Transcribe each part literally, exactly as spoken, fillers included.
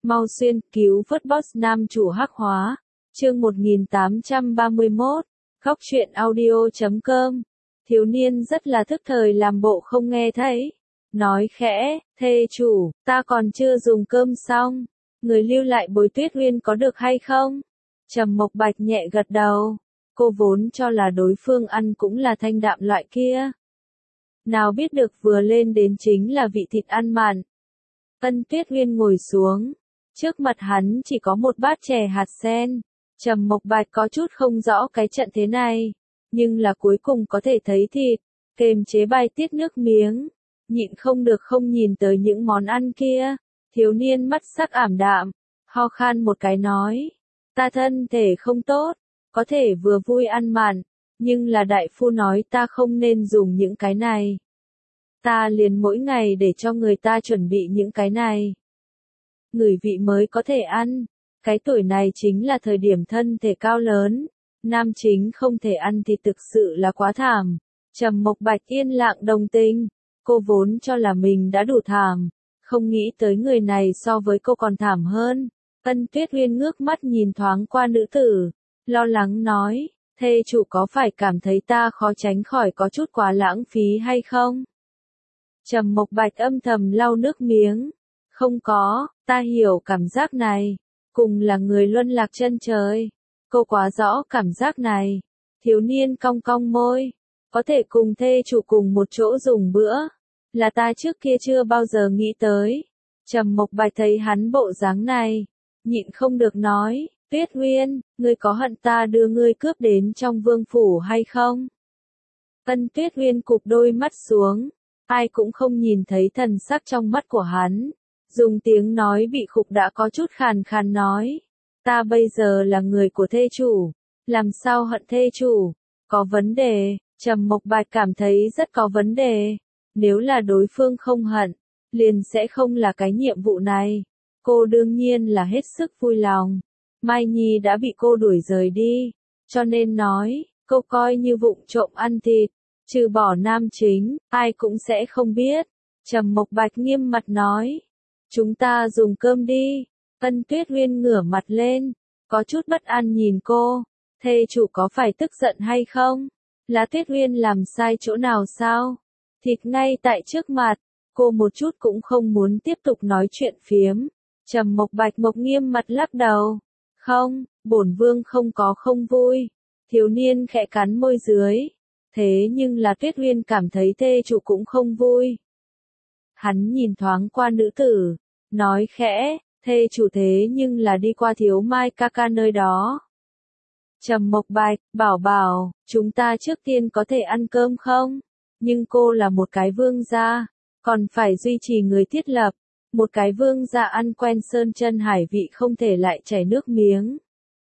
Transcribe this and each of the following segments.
Mau xuyên, cứu vớt boss nam chủ hắc hóa. Chương một nghìn tám trăm ba mươi mốt. Góc truyện audio chấm com. Thiếu niên rất là thức thời làm bộ không nghe thấy. Nói khẽ, thê chủ, ta còn chưa dùng cơm xong. Người lưu lại Bối Tuyết Uyên có được hay không? Trầm Mộc Bạch nhẹ gật đầu. Cô vốn cho là đối phương ăn cũng là thanh đạm loại kia. Nào biết được vừa lên đến chính là vị thịt ăn mặn. Ân Tuyết Uyên ngồi xuống. Trước mặt hắn chỉ có một bát chè hạt sen. Trầm Mộc Bạch có chút không rõ cái trận thế này. Nhưng là cuối cùng có thể thấy thịt. Kềm chế bài tiết nước miếng. Nhịn không được không nhìn tới những món ăn kia. Thiếu niên mắt sắc ảm đạm. Ho khan một cái nói. Ta thân thể không tốt. Có thể vừa vui ăn mặn. Nhưng là đại phu nói ta không nên dùng những cái này. Ta liền mỗi ngày để cho người ta chuẩn bị những cái này. Ngửi vị mới có thể ăn. Cái tuổi này chính là thời điểm thân thể cao lớn. Nam chính không thể ăn thì thực sự là quá thảm. Trầm Mộc Bạch yên lặng đồng tình. Cô vốn cho là mình đã đủ thảm. Không nghĩ tới người này so với cô còn thảm hơn. Ân Tuyết Uyên ngước mắt nhìn thoáng qua nữ tử. Lo lắng nói. Thê chủ có phải cảm thấy ta khó tránh khỏi có chút quá lãng phí hay không? Trầm Mộc Bạch âm thầm lau nước miếng. Không có, ta hiểu cảm giác này. Cùng là người luân lạc chân trời. Cô quá rõ cảm giác này. Thiếu niên cong cong môi. Có thể cùng thê chủ cùng một chỗ dùng bữa. Là ta trước kia chưa bao giờ nghĩ tới. Trầm Mộc Bạch thấy hắn bộ dáng này. Nhịn không được nói. Tuyết Uyên, ngươi có hận ta đưa ngươi cướp đến trong vương phủ hay không? Ân Tuyết Uyên cụp đôi mắt xuống. Ai cũng không nhìn thấy thần sắc trong mắt của hắn. Dùng tiếng nói bị khục đã có chút khàn khàn nói. Ta bây giờ là người của thê chủ. Làm sao hận thê chủ? Có vấn đề. Trầm Mộc Bạch cảm thấy rất có vấn đề. Nếu là đối phương không hận, liền sẽ không là cái nhiệm vụ này. Cô đương nhiên là hết sức vui lòng. Mai Nhi đã bị cô đuổi rời đi. Cho nên nói, cô coi như vụng trộm ăn thịt. Trừ bỏ nam chính, ai cũng sẽ không biết. Trầm Mộc Bạch nghiêm mặt nói. Chúng ta dùng cơm đi. Ân Tuyết Uyên ngửa mặt lên. Có chút bất an nhìn cô. Thê chủ có phải tức giận hay không? Là Tuyết Uyên làm sai chỗ nào sao? Thịt ngay tại trước mặt. Cô một chút cũng không muốn tiếp tục nói chuyện phiếm. Trầm Mộc Bạch Mộc nghiêm mặt lắc đầu. Không, bổn vương không có không vui. Thiếu niên khẽ cắn môi dưới. Thế nhưng là Tuyết Uyên cảm thấy thê chủ cũng không vui. Hắn nhìn thoáng qua nữ tử. Nói khẽ, thê chủ thế nhưng là đi qua Thiếu Mai ca ca nơi đó. Trầm Mộc Bạch, bảo bảo, chúng ta trước tiên có thể ăn cơm không? Nhưng cô là một cái vương gia. Còn phải duy trì người thiết lập. Một cái vương gia ăn quen sơn chân hải vị không thể lại chảy nước miếng.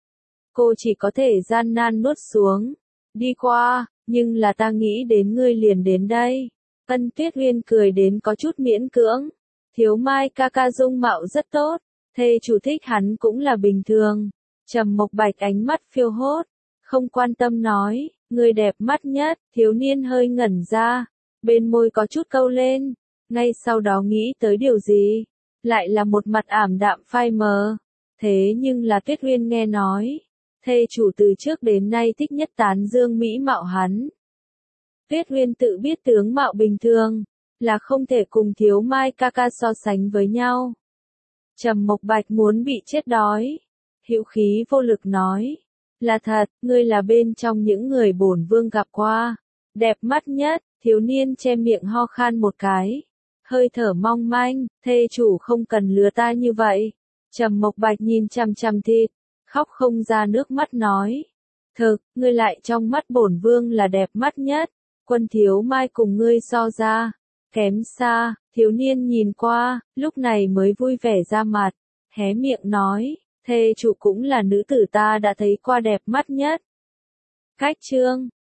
Cô chỉ có thể gian nan nuốt xuống. Đi qua, nhưng là ta nghĩ đến ngươi liền đến đây. Ân Tuyết Uyên cười đến có chút miễn cưỡng. Thiếu Mai ca ca dung mạo rất tốt. Thê chủ thích hắn cũng là bình thường. Trầm Mộc Bạch ánh mắt phiêu hốt. Không quan tâm nói, người đẹp mắt nhất. Thiếu niên hơi ngẩn ra. Bên môi có chút câu lên. Ngay sau đó nghĩ tới điều gì? Lại là một mặt ảm đạm phai mờ. Thế nhưng là Tuyết Uyên nghe nói. Thê chủ từ trước đến nay thích nhất tán dương mỹ mạo hắn. Tuyết Uyên tự biết tướng mạo bình thường. Là không thể cùng Thiếu Mai ca ca so sánh với nhau. Trầm Mộc Bạch muốn bị chết đói. Hữu khí vô lực nói. Là thật, ngươi là bên trong những người bổn vương gặp qua. Đẹp mắt nhất, thiếu niên che miệng ho khan một cái. Hơi thở mong manh, thê chủ không cần lừa ta như vậy. Trầm Mộc Bạch nhìn chằm chằm thịt, khóc không ra nước mắt nói. Thực, ngươi lại trong mắt bổn vương là đẹp mắt nhất. Quân Thiếu Mai cùng ngươi so ra. Kém xa, thiếu niên nhìn qua, lúc này mới vui vẻ ra mặt. Hé miệng nói, thê chủ cũng là nữ tử ta đã thấy qua đẹp mắt nhất. Cách chương.